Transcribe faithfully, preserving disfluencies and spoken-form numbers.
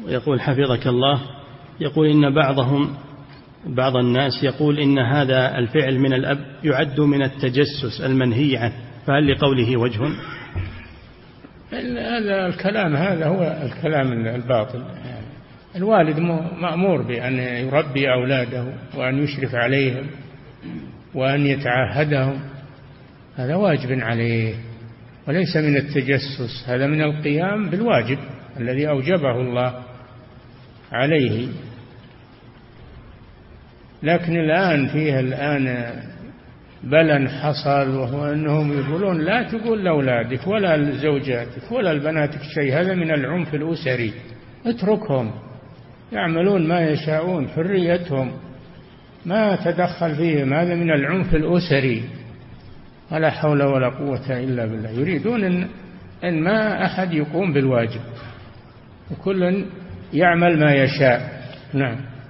يقول حفظك الله، يقول إن بعضهم بعض الناس يقول إن هذا الفعل من الأب يعد من التجسس المنهي عنه، فهل لقوله وجه؟ هذا الكلام هذا هو الكلام الباطل. الوالد مأمور بأن يربي أولاده وأن يشرف عليهم وأن يتعهدهم، هذا واجب عليه وليس من التجسس، هذا من القيام بالواجب الذي أوجبه الله عليه. لكن الآن فيها الآن بلى حصل، وهو أنهم يقولون لا تقول لأولادك ولا لزوجاتك ولا لبناتك شيء، هذا من العنف الأسري، اتركهم يعملون ما يشاءون، حريتهم ما تدخل فيهم، هذا من العنف الأسري، ولا حول ولا قوة إلا بالله. يريدون إن, إن ما أحد يقوم بالواجب وكل يعمل ما يشاء. نعم.